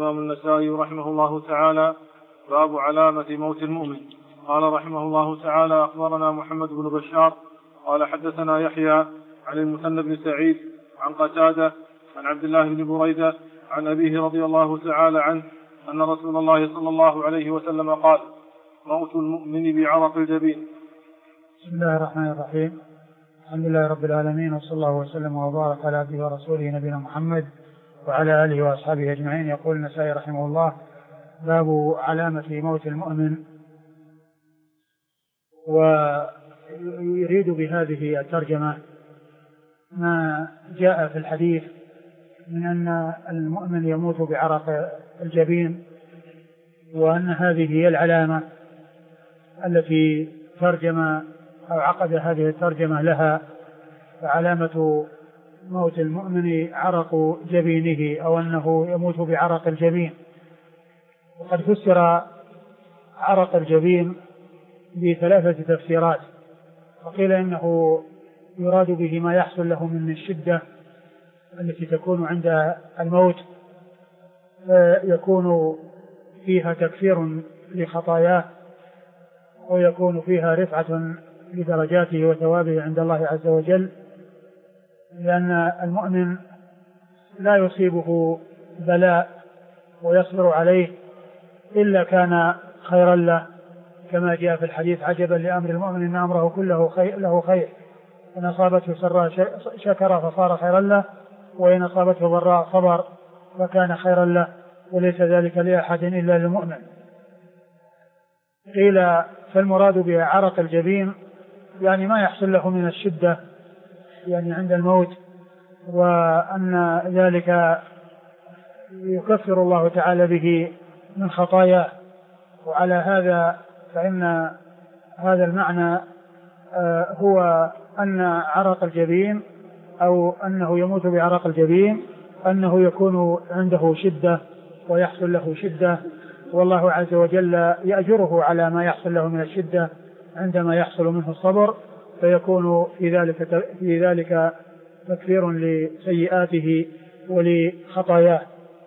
الإمام النسائي رحمه الله تعالى: باب علامة موت المؤمن. قال رحمه الله تعالى: أخبرنا محمد بن بشار قال حدثنا يحيى عن المثنى بن سعيد عن قتادة عن عبد الله بن بريدة عن أبيه رضي الله تعالى عنه أن رسول الله صلى الله عليه وسلم قال: موت المؤمن بعرق الجبين. بسم الله الرحمن الرحيم. الحمد لله رب العالمين، وصلى الله وسلم وبارك على عبده ورسوله نبينا محمد وعلى آله وأصحابه أجمعين. يقول النسائي رحمه الله: باب علامة موت المؤمن. ويريد بهذه الترجمة ما جاء في الحديث من أن المؤمن يموت بعرق الجبين، وأن هذه هي العلامة التي ترجم أو عقد هذه الترجمة لها. فعلامة موت المؤمن عرق جبينه، أو أنه يموت بعرق الجبين. وقد فسر عرق الجبين بثلاثة تفسيرات. وقيل إنه يراد به ما يحصل له من الشدة التي تكون عند الموت، يكون فيها تكفير لخطاياه، ويكون فيها رفعة لدرجاته وثوابه عند الله عز وجل، لأن المؤمن لا يصيبه بلاء ويصبر عليه إلا كان خيرا له، كما جاء في الحديث: عجبا لأمر المؤمن إن أمره كله له خير، إن أصابته سراء شكر فصار خيرا له، وإن أصابته ضراء صبر فكان خيرا له، وليس ذلك لأحد إلا للمؤمن. قيل فالمراد بعرق الجبين يعني ما يحصل له من الشدة يعني عند الموت، وأن ذلك يكفر الله تعالى به من خطاياه. وعلى هذا فإن هذا المعنى هو أن عرق الجبين، أو أنه يموت بعرق الجبين، أنه يكون عنده شدة ويحصل له شدة، والله عز وجل يأجره على ما يحصل له من الشدة عندما يحصل منه الصبر، فيكون في ذلك تكفير لسيئاته ولخطاياه.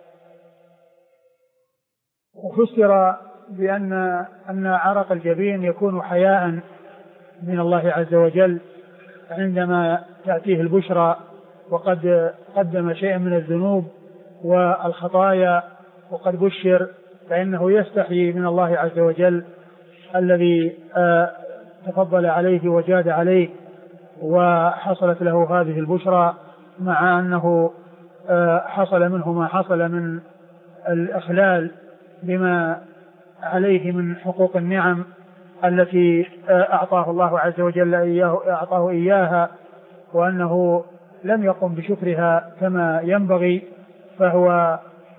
وفسر بأن عرق الجبين يكون حياء من الله عز وجل عندما تأتيه البشرى وقد قدم شيئا من الذنوب والخطايا وقد بشر، فإنه يستحيي من الله عز وجل الذي تفضل عليه وجاد عليه وحصلت له هذه البشرى، مع أنه حصل منه ما حصل من الإخلال بما عليه من حقوق النعم التي أعطاه الله عز وجل أعطاه إياها، وأنه لم يقم بشكرها كما ينبغي، فهو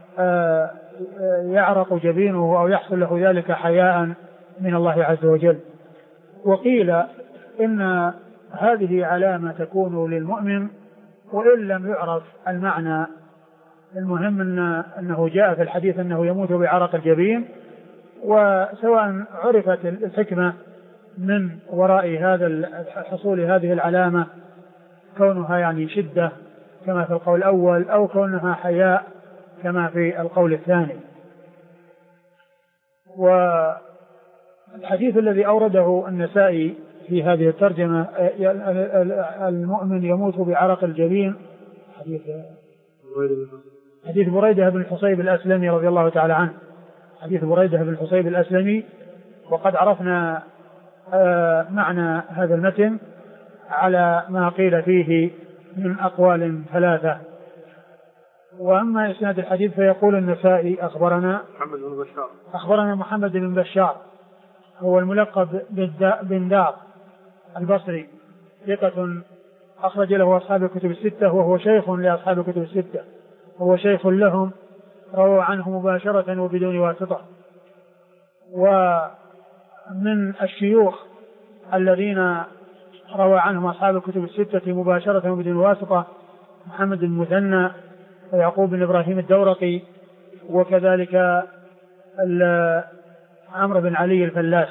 يعرق جبينه أو يحصل له ذلك حياء من الله عز وجل. وقيل إن هذه علامة تكون للمؤمن وإن لم يعرف المعنى. المهم أنه جاء في الحديث أنه يموت بعرق الجبين، وسواء عرفت الحكمة من وراء هذا حصول هذه العلامة كونها يعني شدة كما في القول الأول، أو كونها حياء كما في القول الثاني. والحديث الذي أورده النسائي في هذه الترجمة: المؤمن يموت بعرق الجبين، حديث بريدة بن الحصيب الأسلمي رضي الله تعالى عنه، حديث بريدة بن الحصيب الأسلمي. وقد عرفنا معنى هذا المتن على ما قيل فيه من أقوال ثلاثة. وأما إسناد الحديث فيقول النسائي: أخبرنا محمد بن بشار، هو الملقب بن دار البصري، ثقة أخرج له أصحاب الكتب الستة، وهو شيخ لأصحاب الكتب الستة، هو شيخ لهم، روى عنه مباشرة وبدون واسطة. ومن الشيوخ الذين روى عنهم أصحاب الكتب الستة مباشرة وبدون واسطة محمد بن المثنى ويعقوب بن إبراهيم الدورقي، وكذلك عمرو بن علي الفلاس.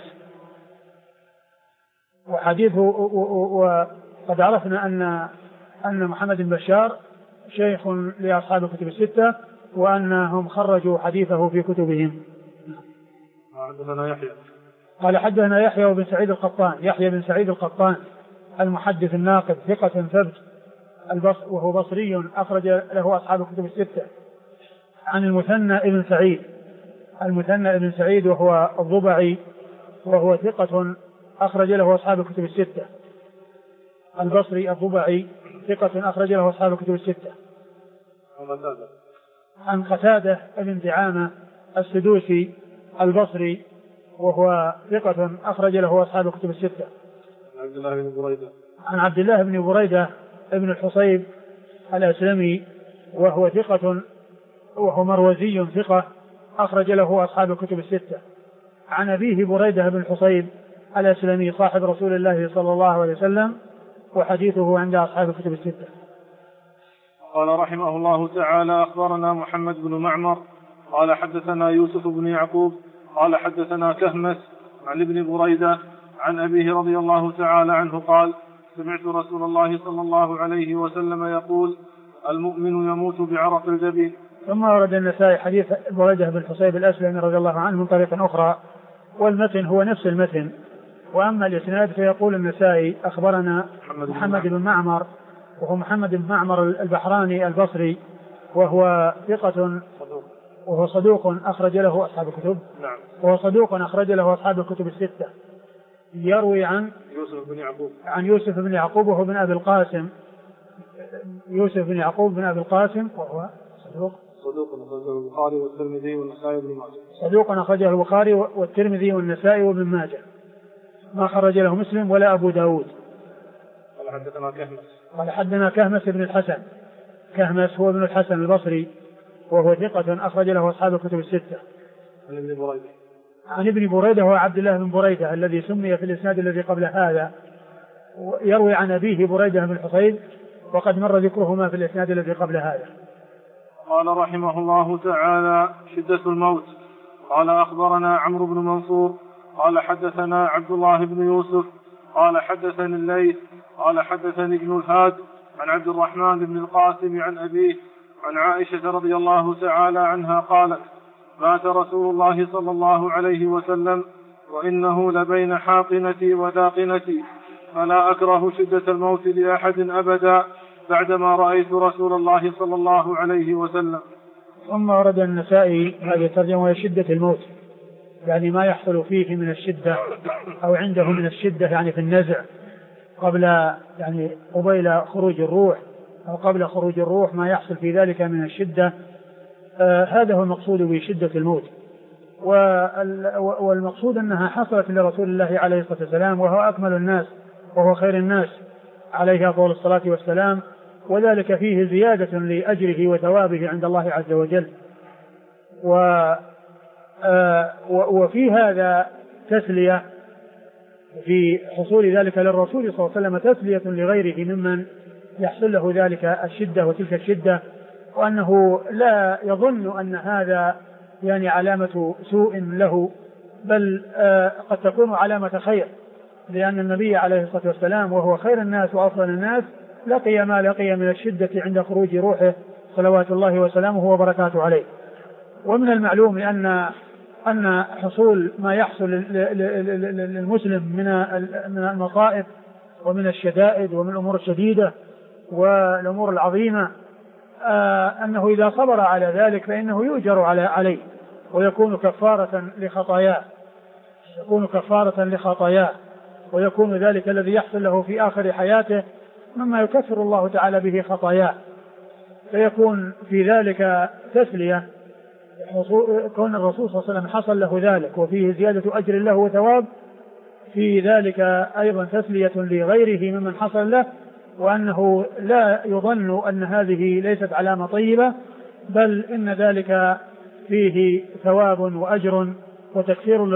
وحديثه وقد عرفنا أن محمد بن بشار شيخ لأصحاب الكتب الستة، وأنهم خرجوا حديثه في كتبهم. حدثنا يحيى قال حدثنا يحيى بن سعيد القطان، يحيى بن سعيد القطان المحدث الناقد ثقة ثبت وهو بصري أخرج له أصحاب الكتب الستة. عن المثنى ابن سعيد، المثنى ابن سعيد وهو الضبعي وهو ثقة أخرج له أصحاب الكتب الستة. البصري الضبعي ثقة أخرج له أصحاب الكتب الستة. عن قتادة ابن دعامة السدوسي البصري وهو ثقة أخرج له أصحاب الكتب الستة. عن عبد الله بن بريدة ابن الحصيب الأسلمي وهو ثقة وهو مروزي ثقة أخرج له أصحاب الكتب الستة. عن أبيه بريدة بن الحصيب الأسلمي صاحب رسول الله صلى الله عليه وسلم وحديثه عند أصحاب الكتب الستة. قال رحمه الله تعالى: أخبرنا محمد بن معمر قال حدثنا يوسف بن يعقوب قال حدثنا كهمس عن ابن بريدة عن أبيه رضي الله تعالى عنه قال: سمعت رسول الله صلى الله عليه وسلم يقول: المؤمن يموت بعرق الجبين. ثم ورد النسائي حديث بريدة بن الحصيب الأسلمي رضي الله عنه من طريق أخرى، والمتن هو نفس المتن. وأما الإسناد فيقول النسائي: أخبرنا محمد بن معمر، وهو محمد بن معمر البحراني البصري وهو ثقة وهو صدوق أخرج له أصحاب الكتب. نعم. وهو صدوق أخرج له أصحاب الكتب الستة. يروي عن يوسف بن يعقوب وهو بن أبي القاسم، يوسف بن يعقوب بن أبي القاسم وهو صدوق أخرجه البخاري والترمذي والنسائي وابن ماجه. صدوق أخرجه البخاري والترمذي والنسائي وابن ماجه، ما خرج له مسلم ولا أبو داود. قال حدثنا كهمس، قال حدثنا كهمس بن الحسن، كهمس هو ابن الحسن البصري وهو ثقة أخرج له أصحاب الكتب الستة. عن ابن بريدة، عن ابن بريدة هو عبد الله بن بريدة الذي سمي في الإسناد الذي قبل هذا، يروي عن أبيه بريدة بن الحصيب وقد مر ذكرهما في الإسناد الذي قبل هذا. قال رحمه الله تعالى: شدة الموت. قال أخبرنا عمرو بن منصور قال حدثنا عبد الله بن يوسف قال حدثني الليث قال حدثني ابن الهاد عن عبد الرحمن بن القاسم عن أبيه عن عائشة رضي الله تعالى عنها قالت: مات رسول الله صلى الله عليه وسلم وإنه لبين حاقنتي وداقنتي، فلا أكره شدة الموت لأحد أبدا بعدما رأيت رسول الله صلى الله عليه وسلم. ثم ورد النسائي هذه الترجمة وهي شدة الموت، يعني ما يحصل فيه من الشدة أو عنده من الشدة، يعني في النزع قبل يعني قبيل خروج الروح أو قبل خروج الروح ما يحصل في ذلك من الشدة. هذا هو المقصود بشدة الموت. والمقصود أنها حصلت لرسول الله عليه الصلاة والسلام وهو أكمل الناس وهو خير الناس عليه أفضل الصلاة والسلام، وذلك فيه زيادة لأجره وثوابه عند الله عز وجل. وفي هذا تسلية في حصول ذلك للرسول صلى الله عليه وسلم، تسلية لغيره ممن يحصل له ذلك الشدة وتلك الشدة، وأنه لا يظن أن هذا يعني علامة سوء له، بل قد تكون علامة خير، لأن النبي عليه الصلاة والسلام وهو خير الناس وأفضل الناس لقي ما لقي من الشدة عند خروج روحه صلوات الله وسلامه وبركاته عليه. ومن المعلوم أن حصول ما يحصل للمسلم من المصائب ومن الشدائد ومن الأمور الشديدة والأمور العظيمة، أنه إذا صبر على ذلك فإنه يؤجر عليه ويكون كفارة لخطاياه، ويكون ذلك الذي يحصل له في آخر حياته مما يكفر الله تعالى به خطاياه، فيكون في ذلك تسلية كون الرسول صلى الله عليه وسلم حصل له ذلك، وفيه زيادة أجر له وثواب، في ذلك أيضا تسلية لغيره ممن حصل له، وأنه لا يظن أن هذه ليست علامة طيبة، بل إن ذلك فيه ثواب وأجر وتكفير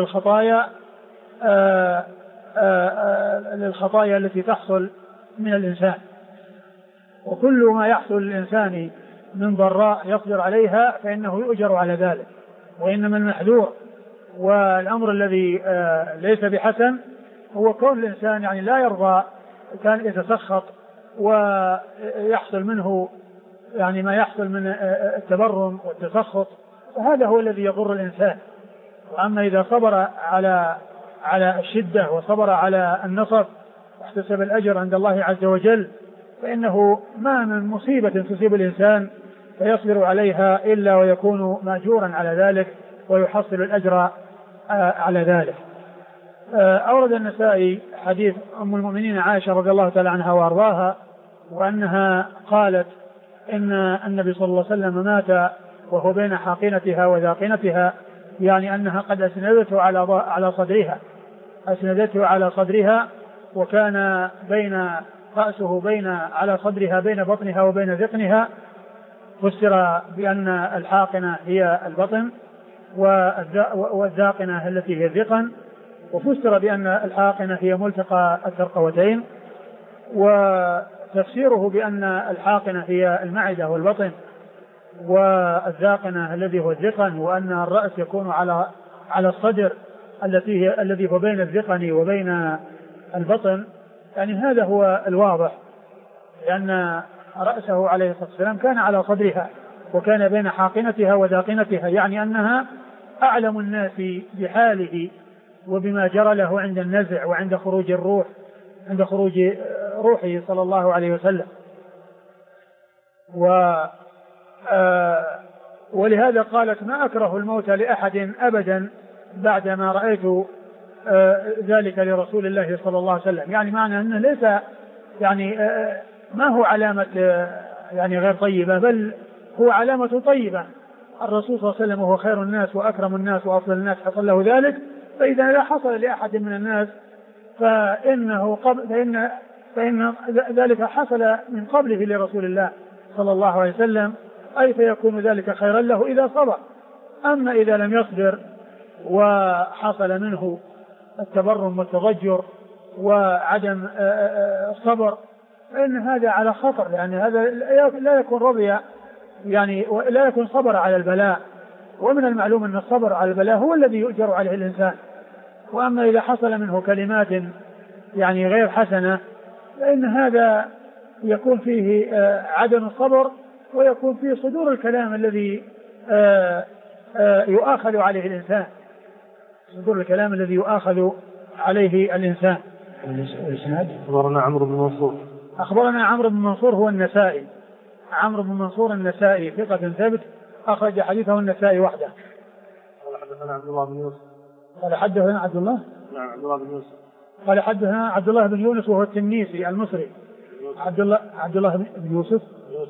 للخطايا التي تحصل من الإنسان. وكل ما يحصل للإنسان من ضراء يقدر عليها فإنه يؤجر على ذلك. وإنما المحذور والأمر الذي ليس بحسن هو كون الإنسان يعني لا يرضى كان يتسخط ويحصل منه يعني ما يحصل من التبرم والتسخط، فهذا هو الذي يضر الإنسان. وأما إذا صبر على الشدة وصبر على النصب واحتسب الأجر عند الله عز وجل، فإنه ما من مصيبة تصيب الإنسان فيصبر عليها إلا ويكون مأجورا على ذلك ويحصل الأجر على ذلك. أورد النسائي حديث أم المؤمنين عائشة رضي الله تعالى عنها وأرضاها، وأنها قالت إن النبي صلى الله عليه وسلم مات وهو بين حاقنتها وذاقنتها، يعني أنها قد أسندته على صدرها، وكان بين رأسه على صدرها بين بطنها وبين ذقنها. فسر بأن الحاقنة هي البطن والذاقنة التي هي الذقن، وفسر بأن الحاقنة هي ملتقى الترقوتين، وتفسيره بأن الحاقنة هي المعدة والبطن والذاقنة الذي هو الذقن، وأن الرأس يكون على الصدر الذي هو بين الذقن وبين البطن. يعني هذا هو الواضح، لأن رأسه عليه الصلاة والسلام كان على صدرها وكان بين حاقنتها وذاقنتها، يعني أنها أعلم الناس بحاله وبما جرى له عند النزع وعند خروج الروح، عند خروج روحه صلى الله عليه وسلم. ولهذا قالت ما أكره الموت لأحد أبدا بعدما رأيت ذلك لرسول الله صلى الله عليه وسلم. يعني معنى أنه ليس يعني ما هو علامة يعني غير طيبة، بل هو علامة طيبة. الرسول صلى الله عليه وسلم هو خير الناس وأكرم الناس وأفضل الناس حصل له ذلك، فإذا لا حصل لأحد من الناس فإن ذلك حصل من قبله لرسول الله صلى الله عليه وسلم، أي فيكون ذلك خيرا له إذا صبر. أما إذا لم يصبر وحصل منه التبرم والتضجر وعدم الصبر، فإن هذا على خطر، يعني هذا لا يكون رضي، يعني لا يكون صبر على البلاء. ومن المعلوم أن الصبر على البلاء هو الذي يؤجر عليه الإنسان. وأما إذا حصل منه كلمات يعني غير حسنة، فإن هذا يكون فيه عدم الصبر، ويكون فيه صدور الكلام الذي يؤاخذ عليه الإنسان، صدور الكلام الذي يؤاخذ عليه الإنسان. أخبرنا عمرو بن منصور. أخبرنا عمرو بن منصور هو النسائي، عمرو بن منصور النسائي ثقة ثبت، أخرج حديثه النسائي وحده. قال حدثنا عبد الله بن يوسف. قال حدثنا عبد الله. نعم عبد الله بن يوسف. قال حدثنا عبد الله بن يونس وهو التنيسي المصري. عبد الله بن يوسف.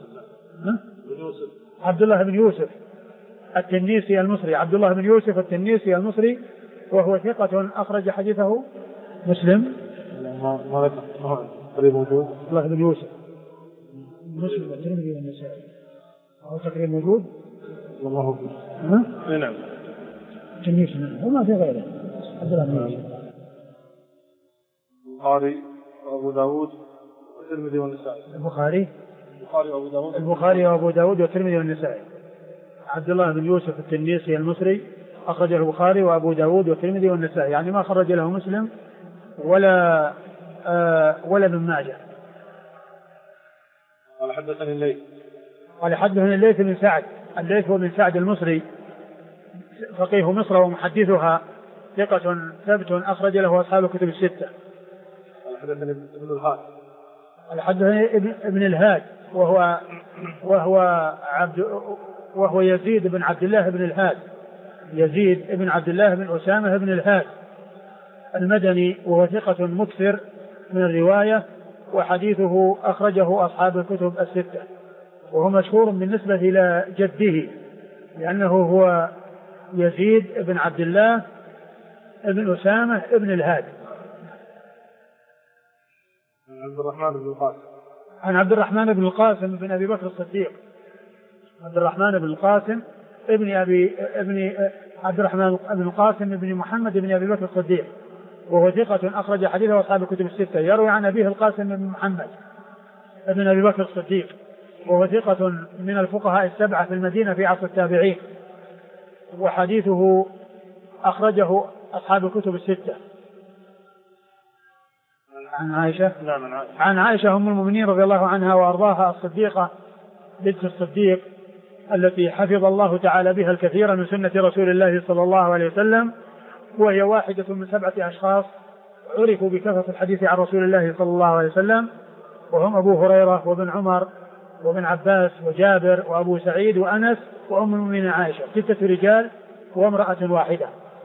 عبد الله بن يوسف التنيسي المصري، عبد الله بن يوسف التنيسي المصري، وهو ثقة أخرج حديثه مسلم. ما قريب موجود. عبد الله بن يوسف مسلم والترمذي والنسائي. هو تقريبا موجود. والله نعم. التنيسي وما في غيره. عبد الله بن يوسف. البخاري وأبو داود والترمذي والنسائي. البخاري وأبو داود والترمذي والنسائي. عبد الله بن يوسف التنيسي المصري أخرجه البخاري وأبو داود والترمذي والنسائي، يعني ما خرج له مسلم ولا ابن ماجه. قال حدثني الليث. قال حدثني الليث بن سعد. الليث هو بن سعد المصري فقيه مصر ومحدثها، ثقة ثبت أخرج له أصحاب الكتب الستة. قال حدثني ابن الهاد. قال حدثني ابن الهاد وهو يزيد بن عبد الله بن الهاد، يزيد بن عبد الله بن أسامة بن الهاد المدني، وهو ثقة مكثر من الرواية، وحديثه أخرجه أصحاب الكتب الستة. وهو مشهور بالنسبة إلى جده، لأنه هو يزيد بن عبد الله بن أسامة بن الهاد. عبد الرحمن بن القاسم. عن عبد الرحمن بن القاسم بن أبي بكر الصديق. عبد الرحمن بن القاسم عبد الرحمن بن القاسم بن محمد بن أبي بكر الصديق، وهو ثقة أخرج حديثه أصحاب الكتب الستة. يروي عن أبيه القاسم بن محمد بن أبي بكر الصديق، وهو ثقة من الفقهاء السبعة في المدينة في عصر التابعين، وحديثه أخرجه أصحاب الكتب الستة. عن عائشة. نعم عن عائشة أم المؤمنين رضي الله عنها وأرضاها الصديقة بنت الصديق التي حفظ الله تعالى بها الكثير من سنة رسول الله صلى الله عليه وسلم، وهي واحدة من 7 أشخاص عرفوا بكثرة الحديث عن رسول الله صلى الله عليه وسلم، وهم أبو هريرة وابن عمر وابن عباس وجابر وأبو سعيد وأنس وأم المؤمنين عائشة، 6 رجال وامرأة واحدة.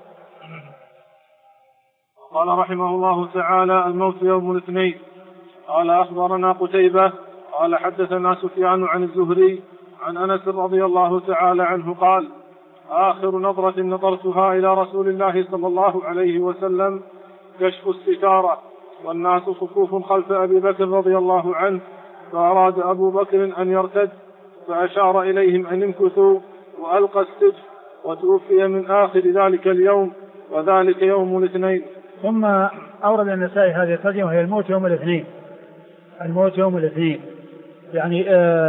قال رحمه الله تعالى: الموت يوم الاثنين. قال أخبرنا قتيبة قال حدثنا سفيان عن الزهري عن أنس رضي الله تعالى عنه قال: آخر نظرة نظرتها إلى رسول الله صلى الله عليه وسلم كشف الستارة والناس صفوف خلف أبي بكر رضي الله عنه، فأراد أبو بكر أن يرتد فأشار إليهم أن امكثوا وألقى السجف، وتوفي من آخر ذلك اليوم وذلك يوم الاثنين. ثم أورد النسائي هذه الترجمة وهي الموت يوم الاثنين. الموت يوم الاثنين يعني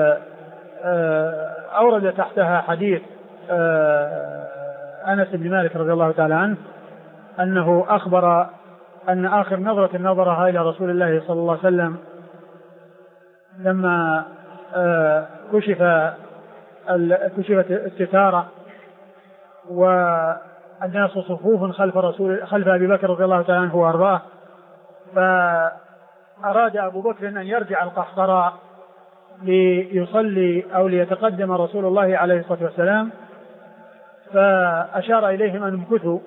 أورد تحتها حديث أنس بن مالك رضي الله تعالى عنه أنه أخبر أن آخر نظرة نظرها إلى رسول الله صلى الله عليه وسلم لما كشفت الستارة والناس صفوف خلف أبي بكر رضي الله تعالى عنه وأرضاه، فأراد أبو بكر أن يرجع القحطراء ليصلي أو ليتقدم رسول الله عليه الصلاة والسلام، فأشار إليهم أن امكثوا،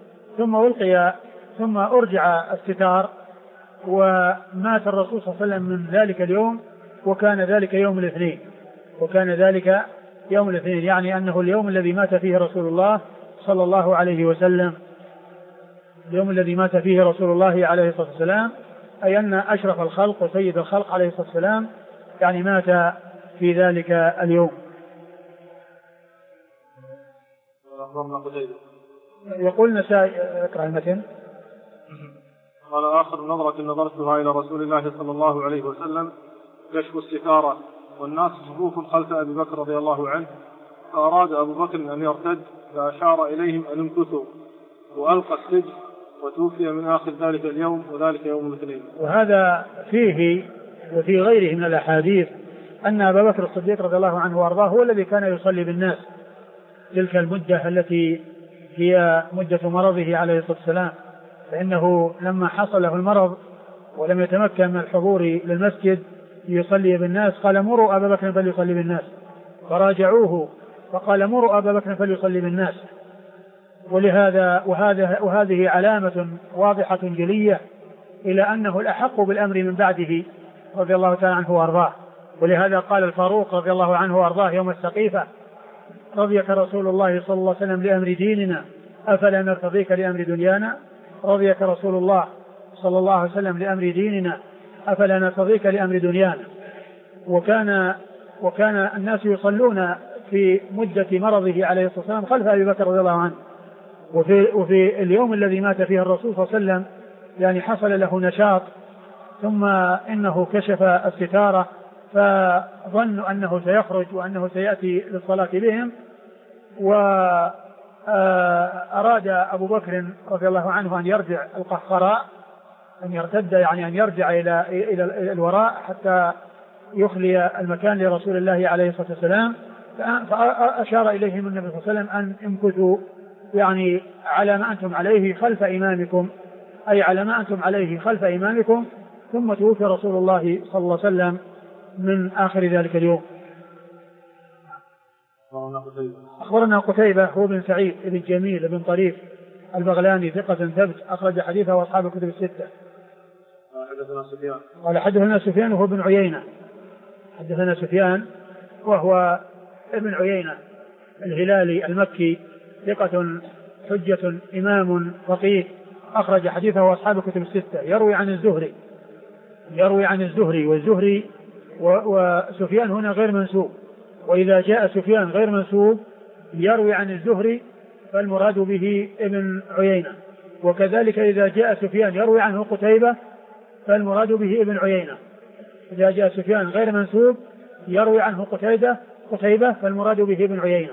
ثم أرجع الستار ومات الرسول صلى الله عليه وسلم من ذلك اليوم، وكان ذلك يوم الاثنين، يعني أنه اليوم الذي مات فيه رسول الله صلى الله عليه وسلم، اليوم الذي مات فيه رسول الله عليه الصلاة والسلام، أي أن أشرف الخلق وسيد الخلق عليه الصلاة والسلام يعني مات في ذلك اليوم. يقول نسائي اقرأ المتن. قال: آخر نظرة نظرتها إلى رسول الله صلى الله عليه وسلم كشف الستارة والناس صفوف خلف أبي بكر رضي الله عنه، فأراد أبو بكر أن يرتد فأشار إليهم أن امكثوا وألقى السجف، وتوفي من آخر ذلك اليوم وذلك يوم الاثنين. وهذا فيه وفي غيره من الأحاديث أن أبا بكر الصديق رضي الله عنه وأرضاه هو الذي كان يصلي بالناس تلك المدة التي هي مدة مرضه عليه الصلاة والسلام، فإنه لما حصل له المرض ولم يتمكن من الحضور للمسجد ليصلي بالناس قال: مروا أبا بكر فليصلي بالناس، فراجعوه فقال: مروا أبا بكر فليصلي بالناس. وهذه علامة واضحة جلية إلى أنه الأحق بالأمر من بعده رضي الله تعالى عنه وأرضاه. ولهذا قال الفاروق رضي الله عنه وأرضاه يوم السقيفة: رضيك رسول الله صلى الله عليه وسلم لأمر ديننا أفلا نرتضيك لأمر دنيانا. رضيك رسول الله صلى الله عليه وسلم لأمر ديننا أفلا نرتضيك لأمر دنيانا. وكان الناس يصلون في مدة مرضه عليه الصلاة والسلام خلف أبي بكر رضي الله عنه. وفي اليوم الذي مات فيه الرسول صلى الله عليه وسلم يعني حصل له نشاط، ثم إنه كشف الستارة فظنوا أنه سيخرج وأنه سيأتي للصلاة بهم، وأراد أبو بكر رضي الله عنه أن يرجع القحقراء، أن يرتد يعني أن يرجع إلى الوراء حتى يخلي المكان لرسول الله عليه الصلاة والسلام، فأشار إليهم النبي صلى الله عليه وسلم أن امكثوا يعني على ما أنتم عليه خلف إمامكم، أي على ما أنتم عليه خلف إمامكم. ثم توفي رسول الله صلى الله عليه وسلم من آخر ذلك اليوم. أخبرنا قتيبة هو بن سعيد بن جميل بن طريف البغلاني ثقة ثبت أخرج حديثه وأصحاب الكتب الستة. قال حدثنا سفيان وهو ابن عيينة. حدثنا سفيان وهو ابن عيينة الهلالي المكي ثقة حجة إمام فقيه أخرج حديثه وأصحاب الكتب الستة. يروي عن الزهري والزهري وسفيان هنا غير منسوب، وإذا جاء سفيان غير منسوب يروي عن الزهري فالمراد به ابن عيينة، وكذلك إذا جاء سفيان يروي عنه قتيبة فالمراد به ابن عيينة. إذا جاء سفيان غير منسوب يروي عنه قتيبة فالمراد به ابن عيينة.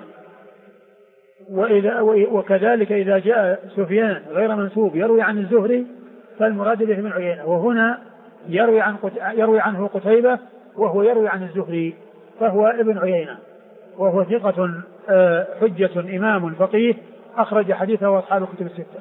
وكذلك إذا جاء سفيان غير منسوب يروي عن الزهري فالمراد به ابن عيينة، وهنا يروي عنه قتيبة وهو يروي عن الزهري فهو ابن عيينة، وهو ثقة حجة إمام فقيه، أخرج حديثه أصحاب الكتب الستة.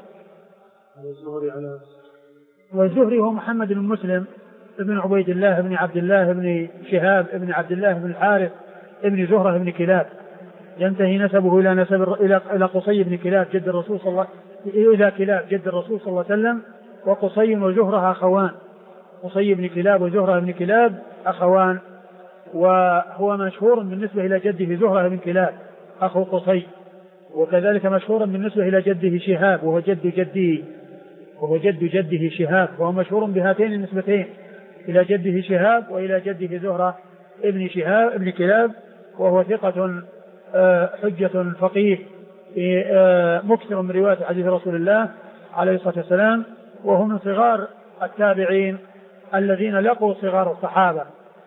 والزهري هو محمد بن مسلم ابن عبيد الله بن عبد الله بن شهاب ابن عبد الله بن الحارث ابن زهرة بن كلاب، ينتهي نسبه إلى قصي بن كلاب جد الرسول صلى الله إلى كلاب جد الرسول صلى الله عليه وسلم. وقصي وزهرة أخوان، قصي بن كلاب وزهرة بن كلاب أخوان، وهو مشهور بالنسبة إلى جده زهرة بن كلاب أخو قصي، وكذلك مشهور بالنسبة إلى جده شهاب وهو جد جده شهاب، وهو مشهور بهاتين النسبتين إلى جده شهاب وإلى جده زهرة ابن شهاب ابن كلاب، وهو ثقة حجة فقيه مكثر من رواية حديث رسول الله عليه الصلاة والسلام، وهو من صغار التابعين الذين لقوا صغار الصحابة.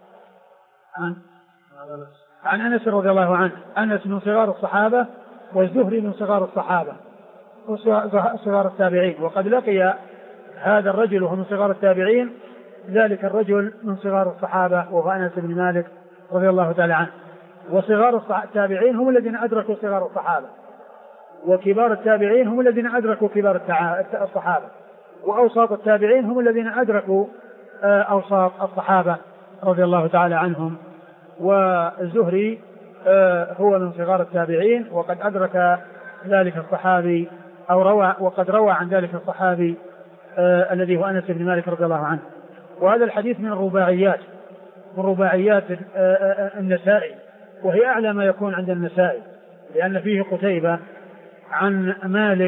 عن أنس رضي الله عنه، أنس من صغار الصحابة والزهري من صغار الصحابة وصغار التابعين، وقد لقي هذا الرجل وهو من صغار التابعين ذلك الرجل من صغار الصحابة وهو أنس بن مالك رضي الله تعالى عنه. وصغار التابعين هم الذين أدركوا صغار الصحابة، وكبار التابعين هم الذين أدركوا كبار الصحابة، وأوساط التابعين هم الذين أدركوا أوساط الصحابة رضي الله تعالى عنهم. والزهري هو من صغار التابعين، وقد أدرك ذلك الصحابي وقد روى عن ذلك الصحابي الذي هو أنس بن مالك رضي الله عنه. وهذا الحديث من رباعيات النسائي، وهي أعلى ما يكون عند النسائي، لأن فيه قتيبة عن مالك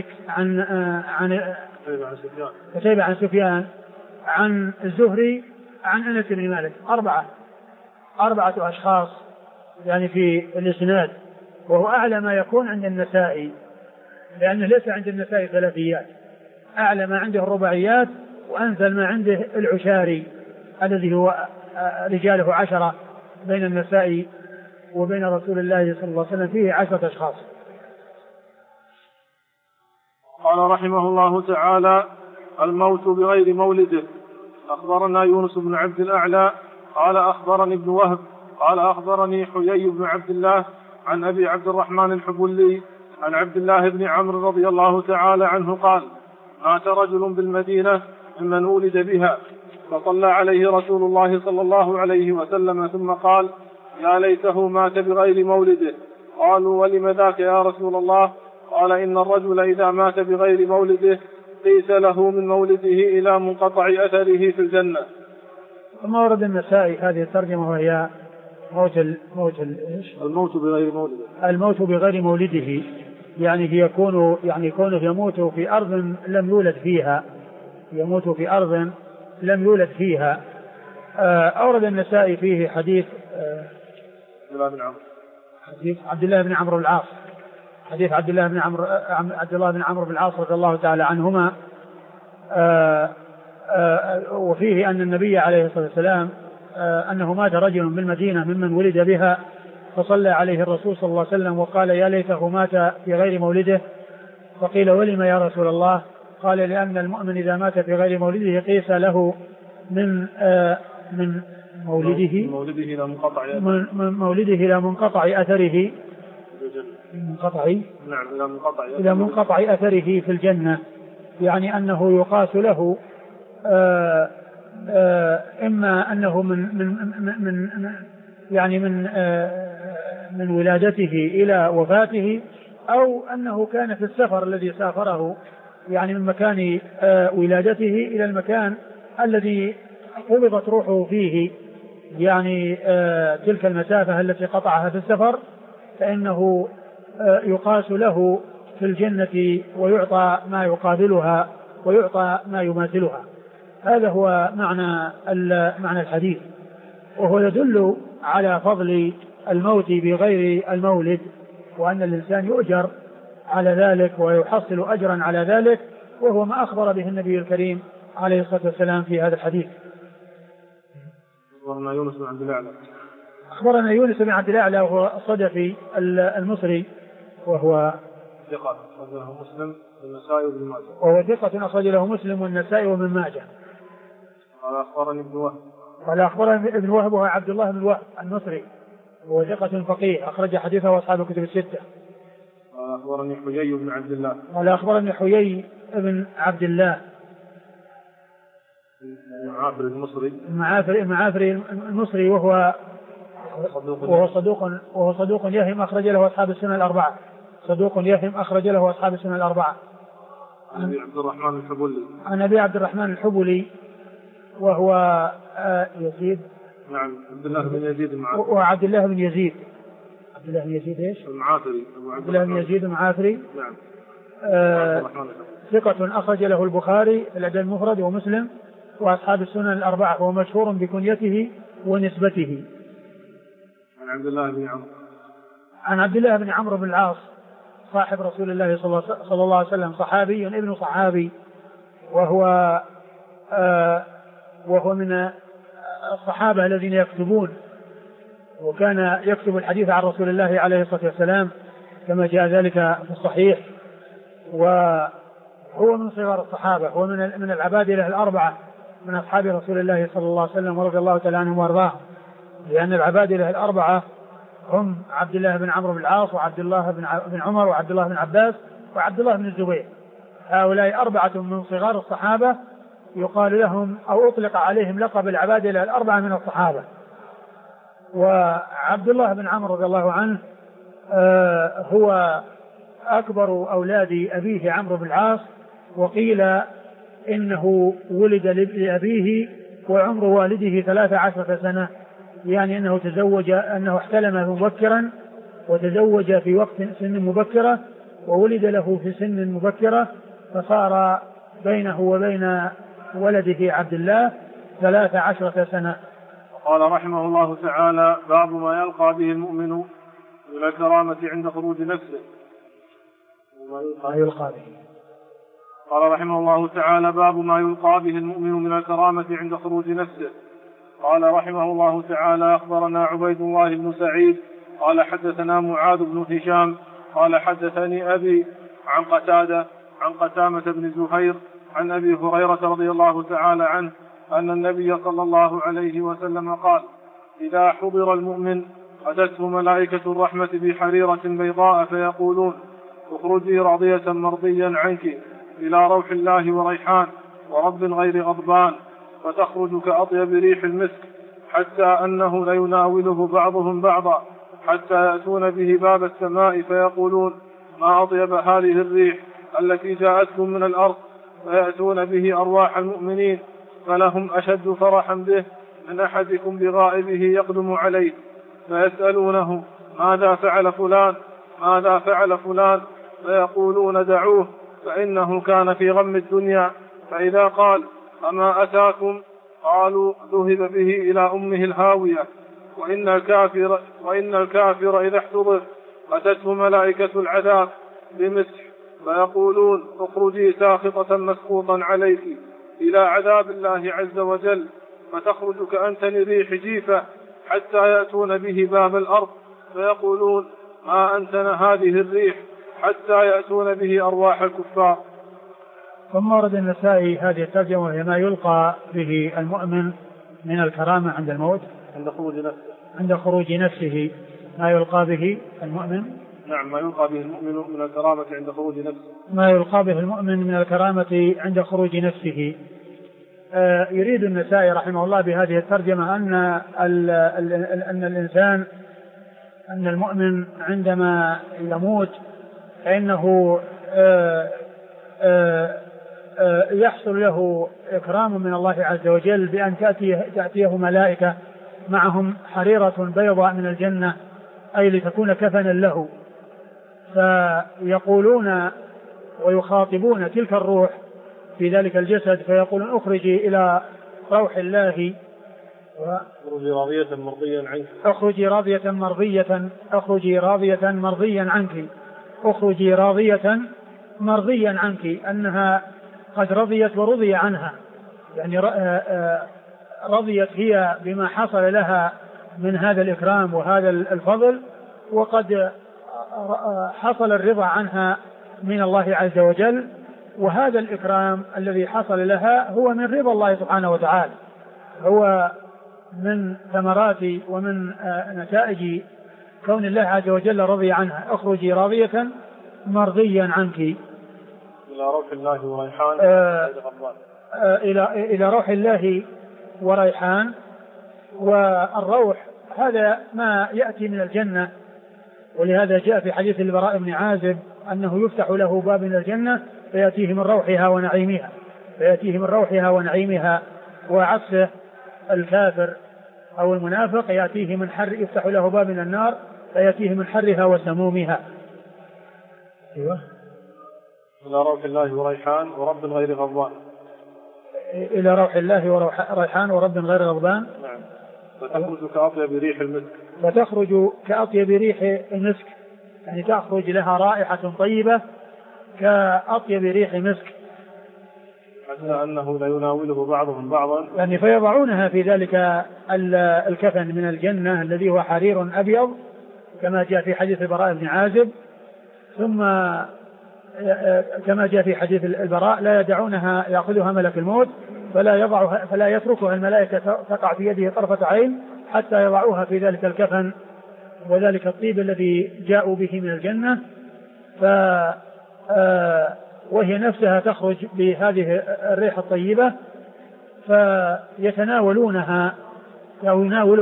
قتيبة عن سفيان عن الزهري عن أنس بن مالك، أربعة أشخاص يعني في الإسناد، وهو أعلى ما يكون عند النسائي، لأنه ليس عند النسائي ثلاثيات، أعلى ما عنده الرباعيات، وأنزل ما عنده العشاري الذي هو رجاله 10 بين النسائي وبين رسول الله صلى الله عليه وسلم فيه 10 أشخاص. قال رحمه الله تعالى: الموت بغير مولده. أخبرنا يونس بن عبد الأعلى قال أخبرني ابن وهب قال أخبرني حيي بن عبد الله عن أبي عبد الرحمن الحبلي عن عبد الله بن عمرو رضي الله تعالى عنه قال: مات رجل بالمدينة ممن ولد بها، فصلى عليه رسول الله صلى الله عليه وسلم ثم قال: يا ليته مات بغير مولده. قالوا: ولم ذاك يا رسول الله؟ قال: إن الرجل إذا مات بغير مولده قيس له من مولده إلى منقطع أثره في الجنة. ثم ورد النسائي هذه الترجمة، وهي الموت بغير مولده. الموت بغير مولده يعني يكون يموت في أرض لم يولد فيها. أورد النسائي فيه حديث عبد الله بن عمرو العاص، حديث عبد الله بن عمرو بن العاص رضي الله تعالى عنهما، وفيه أن النبي عليه الصلاة والسلام أنه مات رجل بالمدينة ممن ولد بها، فصلى عليه الرسول صلى الله عليه وسلم وقال: يا ليته مات في غير مولده. فقيل: ولم يا رسول الله؟ قال: لأن المؤمن إذا مات في غير مولده قيس له من مولده إلى منقطع أثره إلى منقطع أثره في الجنة، يعني أنه يقاس له إما أنه من ولادته إلى وفاته، أو أنه كان في السفر الذي سافره، يعني من مكان ولادته إلى المكان الذي قبضت روحه فيه، يعني تلك المسافة التي قطعها في السفر، فإنه يقاس له في الجنة ويعطى ما يقابلها ويعطى ما يماثلها. هذا هو معنى الحديث، وهو يدل على فضل الموت بغير المولد، وأن الإنسان يؤجر على ذلك ويحصل أجرا على ذلك، وهو ما أخبر به النبي الكريم عليه الصلاة والسلام في هذا الحديث. أخبرنا يونس بن عبد الأعلى وهو الصدفي المصري، وهو ثقة أخرجه مسلم والنسائي وابن ماجه. وهو ثقة أخرجه مسلم والنسائي وابن ماجه. قال أخبرني ابن وهب وهو عبد الله بن وهب المصري، وهو ثقة فقيه أخرج حديثه أصحاب الكتب الستة. أخبرني حيي بن عبد الله. قال أخبرني حيي بن عبد الله المعافري المصري وهو صدوق يهم أخرج له أصحاب السنة الأربعة. صدوق يهم أخرج له أصحاب السنة الأربعة. عن أبي عبد الرحمن الحبلي. عن أبي عبد الرحمن الحبلي وهو يزيد. نعم عبد الله بن يزيد المعافري. وعبد الله بن يزيد. عبد الله بن يزيد إيش؟ المعافري. عبد الله بن يزيد المعافري. نعم. ثقة أخرج له البخاري في الأدب المفرد ومسلم وأصحاب السنن الأربعة، وهو مشهور بكنيته ونسبته. عن عبد الله بن عمرو. عن عبد الله بن عمرو بن العاص صاحب رسول الله صلى الله عليه وسلم، صحابي ابن صحابي، وهو من الصحابة الذين يكتبون، وكان يكتب الحديث عن رسول الله عليه الصلاة والسلام كما جاء ذلك في الصحيح. وهو من صغار الصحابة، هو من العبادلة الأربعة من أصحاب رسول الله صلى الله عليه وسلم ورضي الله تعالى عنهم وارضاهم، لأن العبادلة الأربعة هم عبد الله بن عمرو بن العاص وعبد الله بن عمر وعبد الله بن عباس وعبد الله بن الزبير. هؤلاء أربعة من صغار الصحابة يقال لهم أو أطلق عليهم لقب العبادلة الأربعة من الصحابة. وعبد الله بن عمرو رضي الله عنه هو أكبر أولاد أبيه عمرو بن العاص، وقيل إنه ولد لأبيه وعمر والده 13 سنة، يعني أنه احتلم مبكرا وتزوج في وقت سن مبكرة وولد له في سن مبكرة، فصار بينه وبين ولده عبد الله 13 سنة. قال رحمه الله تعالى: باب ما يلقى به المؤمن من الكرامة عند خروج نفسه. ما يلقى به. قال رحمه الله تعالى: باب ما يلقى به المؤمن من الكرامة عند خروج نفسه. قال رحمه الله تعالى: أخبرنا عبيد الله بن سعيد قال حدثنا معاذ بن هشام قال حدثني أبي عن قتادة عن قتامة بن زهير عن أبي هريرة رضي الله تعالى عنه أن النبي صلى الله عليه وسلم قال: إذا حضر المؤمن أتته ملائكة الرحمة بحريرة بيضاء فيقولون: اخرجي راضية مرضيا عنك إلى روح الله وريحان ورب غير غضبان، فتخرج كأطيب ريح المسك، حتى أنه ليناوله بعضهم بعضا، حتى يأتون به باب السماء فيقولون: ما أطيب هذه الريح التي جاءتكم من الأرض، فيأتون به أرواح المؤمنين، فلهم أشد فرحا به من أحدكم بغائبه يقدم عليه، فيسألونه: ماذا فعل فلان ماذا فعل فلان، فيقولون: دعوه فإنه كان في غم الدنيا. فإذا قال: أما أتاكم؟ قالوا: ذهب به إلى أمه الهاوية. وإن الكافر إذا احتضر أتته ملائكة العذاب بمسح فيقولون: اخرجي ساخطة مسخوطا عليك إلى عذاب الله عز وجل، فتخرج كأنتن ريح جيفة، حتى يأتون به باب الأرض فيقولون: ما أنتن هذه الريح، حتى يأتون به أرواح الكفار. ثم ورد النسائي هذه الترجمة وهي ما يلقى به المؤمن من الكرامة عند الموت عند خروج نفسه. ما يلقى به المؤمن. نعم، ما يلقى به المؤمن من الكرامة عند خروج نفسه. ما يلقى به المؤمن من الكرامة عند خروج نفسه. يريد النسائي رحمه الله بهذه الترجمة أن المؤمن عندما يموت فإنه يحصل له إكرام من الله عز وجل بأن تأتيه ملائكة معهم حريرة بيضاء من الجنة، أي لتكون كفنا له، فيقولون ويخاطبون تلك الروح في ذلك الجسد فيقولون: اخرجي إلى روح الله اخرجي راضية مرضيا عنك اخرجي راضية مرضيا عنك اخرجي راضية مرضيا عنك، أنها قد رضيت ورضي عنها، يعني رضيت هي بما حصل لها من هذا الإكرام وهذا الفضل، وقد حصل الرضا عنها من الله عز وجل، وهذا الإكرام الذي حصل لها هو من رضا الله سبحانه وتعالى، هو من ثمرات ومن نتائج كون الله عز وجل رضي عنها. اخرجي راضية مرضيا عنك. إلى روح الله وريحان إلى روح الله وريحان. والروح هذا ما يأتي من الجنة، ولهذا جاء في حديث البراء بن عازب أنه يفتح له باب من الجنة فيأتيه من روحها ونعيمها، وعكسه الكافر أو المنافق يأتيه من حر، يفتح له باب من النار فيأتيه من حرها وسمومها. أيوة. إلى روح الله وريحان ورب غير غضبان. إلى روح الله وريحان ورب غير غضبان. نعم. فتخرج كأطيب ريح المسك. يعني تخرج لها رائحة طيبة كأطيب ريح مسك. حتى أنه لا يناوله بعضهم بعضا. يعني فيضعونها في ذلك الكفن من الجنة الذي هو حرير أبيض كما جاء في حديث البراء بن عازب. ثم كما جاء في حديث البراء لا يدعونها يأخذها ملك الموت فلا يتركها الملائكة تقع في يده طرفة عين حتى يضعوها في ذلك الكفن وذلك الطيب الذي جاءوا به من الجنة. وهي نفسها تخرج بهذه الريحة الطيبة فيتناولونها أو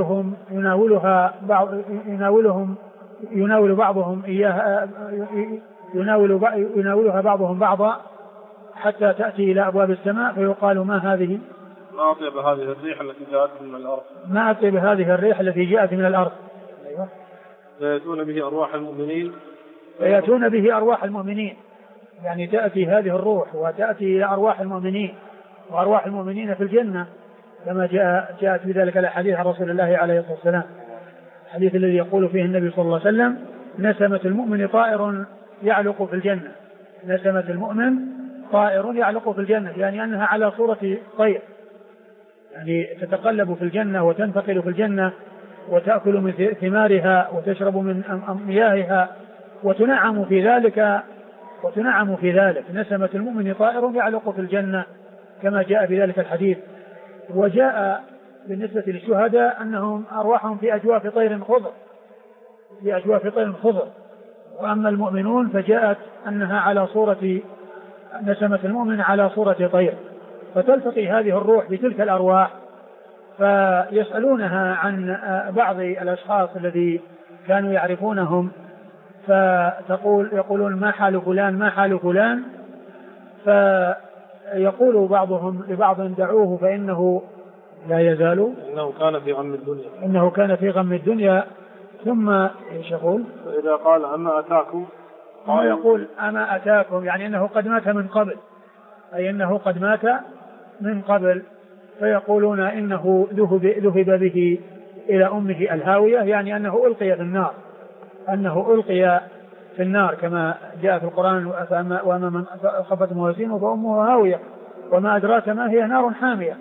يناول بعضهم إياها، يناولها بعضهم بعضا حتى تأتي إلى أبواب السماء فيقال ما هذه؟ ما أطيب هذه الريح التي جاءت من الأرض. ما أطيب هذه الريح التي جاءت من الأرض. أيوة. فيأتون به أرواح المؤمنين. يعني تأتي هذه الروح وتأتي إلى أرواح المؤمنين، وأرواح المؤمنين في الجنة كما جاءت في ذلك الحديث عن رسول الله عليه الصلاة والسلام، الحديث الذي يقول فيه النبي صلى الله عليه وسلم: نسمة المؤمن طائر يعلق في الجنة. نسمة المؤمن طائر يعلق في الجنة، يعني أنها على صورة طير، يعني تتقلب في الجنة وتنتقل في الجنة وتأكل من ثمارها وتشرب من مياهها وتنعم في ذلك. نسمة المؤمن طائر يعلق في الجنة كما جاء في ذلك الحديث. وجاء بالنسبة للشهداء أنهم أرواحهم في أجواف طير خضر، وأما المؤمنون فجاءت أنها على صورة نسمة المؤمن على صورة طير، فتلتقي هذه الروح بتلك الأرواح فيسألونها عن بعض الأشخاص الذي كانوا يعرفونهم، يقولون ما حال فلان، فيقول بعضهم لبعض: دعوه فإنه لا يزال إنه كان في غم الدنيا. ثم ايش يقول؟ فإذا قال أما أتاكم، يقول أما أتاكم، يعني أنه قد مات من قبل، أي أنه قد مات من قبل. فيقولون إنه ذهب به إلى أمه الهاوية، يعني أنه ألقي في النار كما جاء في القرآن: وأما من خفت موازينه فأمه هاوية وما أدراك ما هي نار حامية.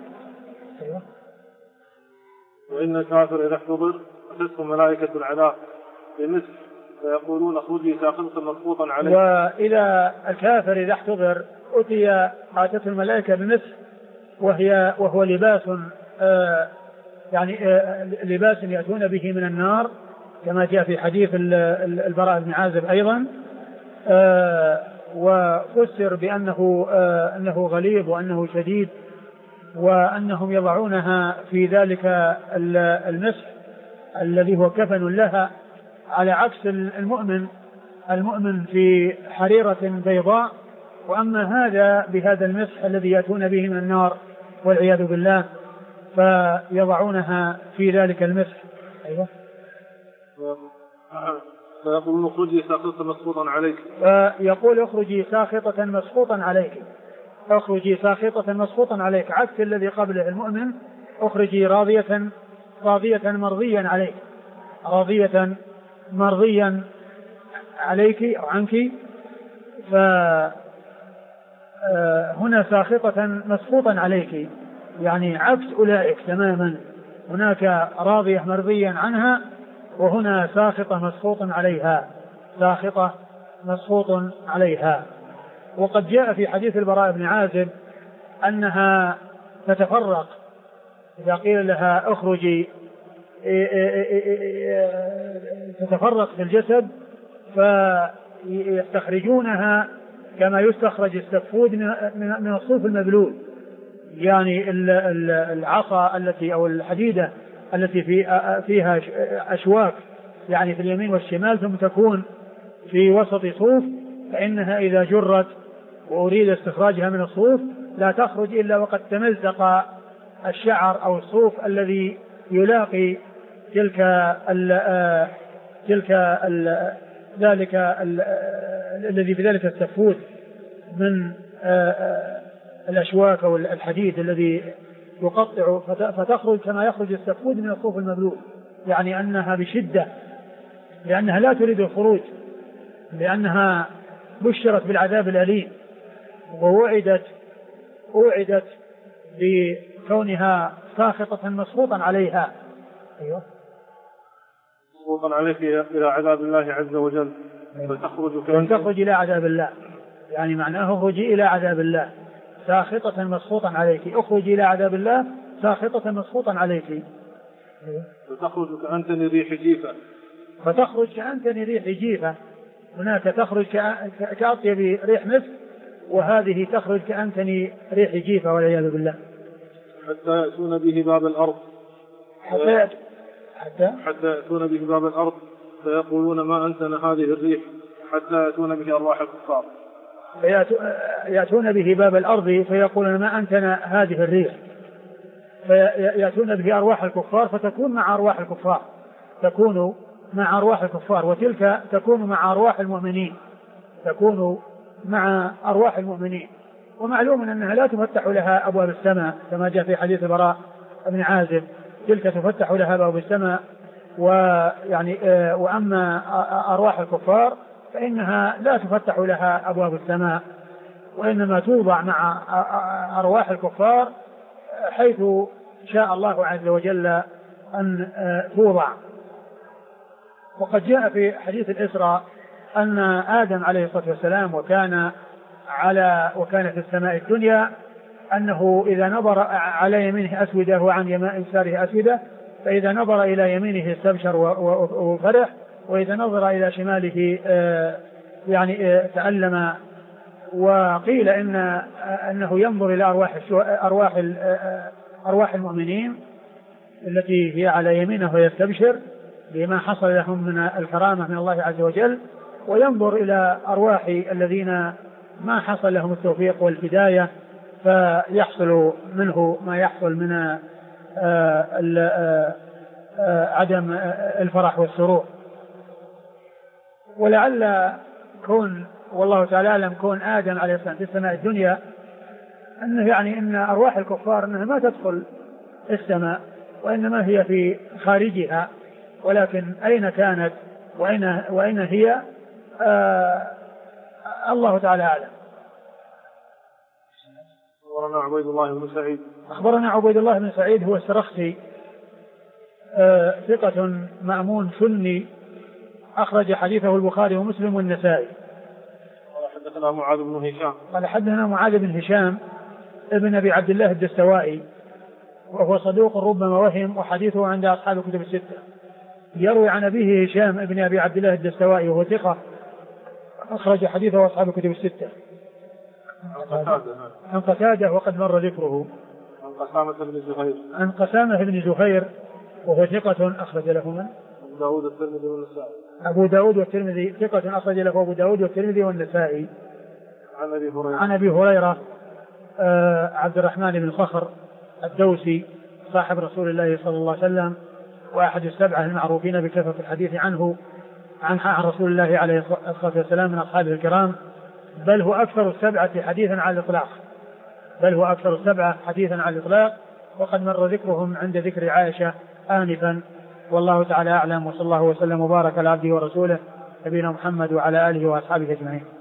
وإن الكافر إذا احتضر أخذته ملائكة العذاب بمثل فيقولون: اخرجي ساقطة مسقوطا عليك. وإذا الكافر إذا احتضر أتته الملائكة بمثل وهو لباس لباس يأتون به من النار كما جاء في حديث البراء بن عازب أيضا. وفسر بأنه أنه غليظ وأنه شديد، وأنهم يضعونها في ذلك المسح الذي هو كفن لها، على عكس المؤمن في حريرة بيضاء، وأما هذا بهذا المسح الذي يأتون به من النار والعياذ بالله، فيضعونها في ذلك المسح. أيوة. فيقول: اخرجي ساقطة مسقوطا عليك. فيقول: اخرجي ساقطة مسقوطا عليك. اخرجي ساقطة مسقوطا عليك، عكس الذي قبله المؤمن: اخرجي راضية مرضيا عليك. راضية مرضيا عليك أو عنك. فهنا ساخطة مسقوطا عليك، يعني عكس أولئك تماما. هناك راضية مرضيا عنها، وهنا ساخطة مسقوط عليها. وقد جاء في حديث البراء بن عازب أنها تتفرق إذا قيل لها اخرجي تتفرق في الجسد فيستخرجونها كما يستخرج السفود من الصوف المبلول، يعني العصا التي أو الحديدة التي فيها أشواك يعني في اليمين والشمال ثم تكون في وسط صوف، فإنها إذا جرت وأريد استخراجها من الصوف لا تخرج إلا وقد تمزق الشعر أو الصوف الذي يلاقي ذلك الذي بذلك السفود من الأشواك أو الحديد الذي يقطع، فتخرج كما يخرج السفود من الصوف المبلول، يعني أنها بشدة لأنها لا تريد الخروج، لأنها بشرت بالعذاب الأليم ووعدت بكونها ساخطة مسخوطا عليها. أيوه مسخوطا عليك إلى عذاب الله عز وجل، فتخرج إلى عذاب الله، يعني معناه اخرجي إلى عذاب الله ساخطة مسخوطا عليك، اخرجي إلى عذاب الله ساخطة مسخوطا عليك. فتخرج كأنتني ريح جيفة، فتخرج كأنتني ريح جيفة، هناك تخرج كأطيب ريح مسك، وهذه تخرج كأنتني ريح جيفة والعياذ بالله. حتى يأتون به باب الأرض حتى يأتون به باب الأرض فيقولون ما أنتن هذه الريح، حتى يأتون به أرواح الكفار. يأتون به باب الأرض فيقولون ما أنتن هذه الريح، فيأتون به أرواح الكفار فتكون مع أرواح الكفار، تكون مع أرواح الكفار، وتلك تكون مع أرواح المؤمنين، تكون مع أرواح المؤمنين. ومعلوم أنها لا تفتح لها أبواب السماء كما جاء في حديث البراء بن عازب، تلك تفتح لها أبواب السماء، ويعني وأما أرواح الكفار فإنها لا تفتح لها أبواب السماء، وإنما توضع مع أرواح الكفار حيث شاء الله عز وجل أن توضع. وقد جاء في حديث الإسراء أن آدم عليه الصلاة والسلام وكان في السماء الدنيا، أنه إذا نظر على يمينه أسودة وعن يساره أسودة، فإذا نظر إلى يمينه استبشر وفرح، وإذا نظر إلى شماله يعني تألم. وقيل أنه ينظر إلى أرواح المؤمنين التي هي على يمينه ويستبشر بما حصل لهم من الكرامة من الله عز وجل، وينظر إلى أرواح الذين ما حصل لهم التوفيق والهداية فيحصل منه ما يحصل من عدم الفرح والسرور. ولعل كون والله تعالى أعلم كون آدم عليه السلام في السماء الدنيا أنه يعني أن أرواح الكفار أنها ما تدخل السماء وإنما هي في خارجها، ولكن أين كانت وأين هي الله تعالى أعلم. أخبرنا عبيد الله بن سعيد هو السرخسي ثقة مأمون سني، أخرج حديثه البخاري ومسلم والنسائي. حدثنا معاذ بن هشام قال حدثنا معاذ بن هشام ابن أبي عبد الله الدستوائي، وهو صدوق ربما وهم، وحديثه عند أصحاب الكتب الستة. يروي عن أبيه هشام ابن أبي عبد الله الدستوائي وهو ثقة، أخرج حديثه أصحاب الكتب الستة. عن قتادة وقد مر ذكره. عن قسامة بن زهير وهو ثقة، أخرج له من؟ أبو داود والترمذي ثقة، أخرج له أبو داود والترمذي والنسائي. عن أبي هريرة عبد الرحمن بن صخر الدوسي صاحب رسول الله صلى الله عليه وسلم، وأحد السبعة المعروفين بكثرة الحديث عنه عن رسول الله عليه الصلاة والسلام من أصحابه الكرام، بل هو أكثر السبعة حديثا على الإطلاق، وقد مر ذكرهم عند ذكر عائشة آنفا. والله تعالى أعلم، وصلى الله وسلم وبارك على عبده ورسوله نبينا محمد وعلى آله وأصحابه أجمعين.